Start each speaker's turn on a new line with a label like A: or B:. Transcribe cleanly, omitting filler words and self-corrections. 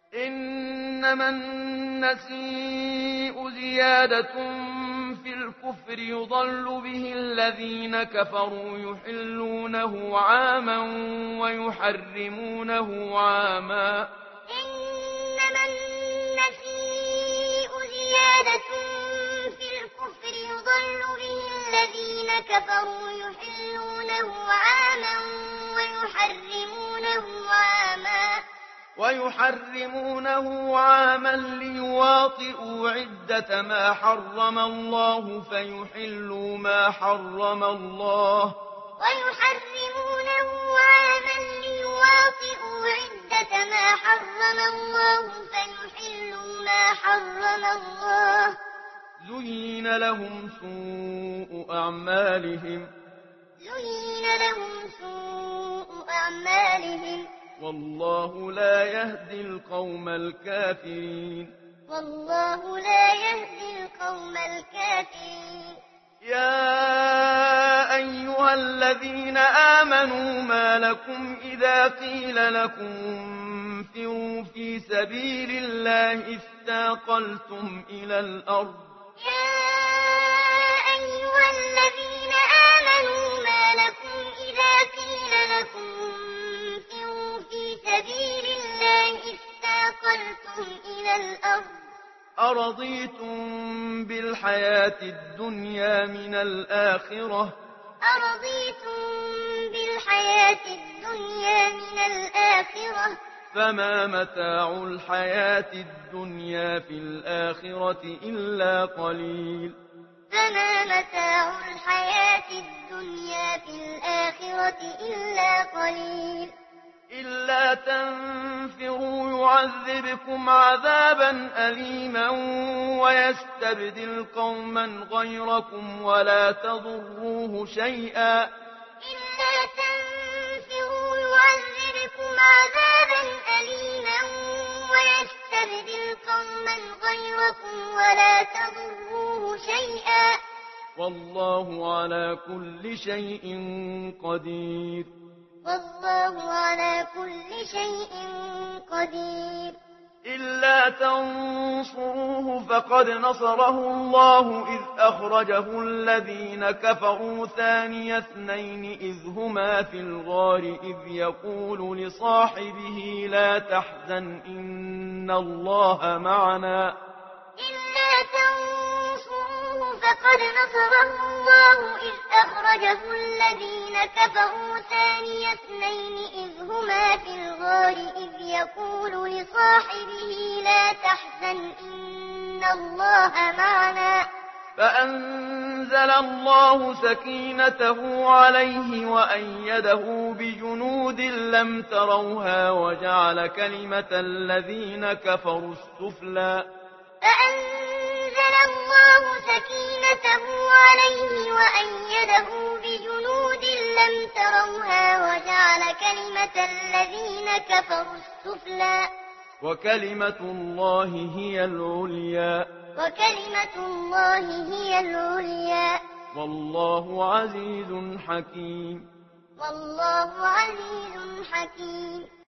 A: إنما النسيء زيادة في الكفر يضل به الذين كفروا يحلونه عاما ويحرمونه عاما.
B: إنما النسيء زيادة في الكفر يضل به الذين كفروا يحلونه عاما
A: ويحرمونه عاما ليواطئوا عدة ما حرم الله فيحلوا ما حرم الله.
B: ويحرمونه عاما ليواطئوا عدة ما حرم الله فيحلوا ما حرم الله.
A: زين لهم سوء أعمالهم والله لا يهدي القوم الكافرين. يا أيها الذين آمنوا ما لكم إذا قيل لكم انفروا في سبيل الله اثاقلتم إلى الأرض.
B: يا أيها الذين آمنوا ما لكم إذا قيل لكم انفروا في سبيل الله اثاقلتم إلى الأرض.
A: أرضيتم بالحياة الدنيا من الآخرة فما متاع الحياة الدنيا في الآخرة إلا قليل. إلا تنفروا يعذبكم عذابا أليما ويستبدل قوما غيركم ولا تضروه شيئا. والله على كل شيء قدير. إلا تنصروه فقد نصره الله إذ أخرجه الذين كفروا ثاني اثنين إذ هما في الغار إذ يقول لصاحبه لا تحزن إن الله معنا.
B: فقد نصره الله إذ أخرجه الذين كفروا ثاني اثنين إذ هما في الغار إذ يقول لصاحبه لا تحزن إن الله معنا.
A: فأنزل الله سكينته عليه وأيده بجنود لم تروها وجعل كلمة الذين كفروا السفلى.
B: فأنزل الله سكينته عليه وأيده بجنود لم تروها وجعل كلمة الذين كفروا السفلى.
A: وكلمة الله هي العليا. والله عزيز حكيم.